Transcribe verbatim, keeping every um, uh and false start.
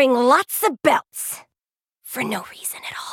wearing lots of belts. For no reason at all.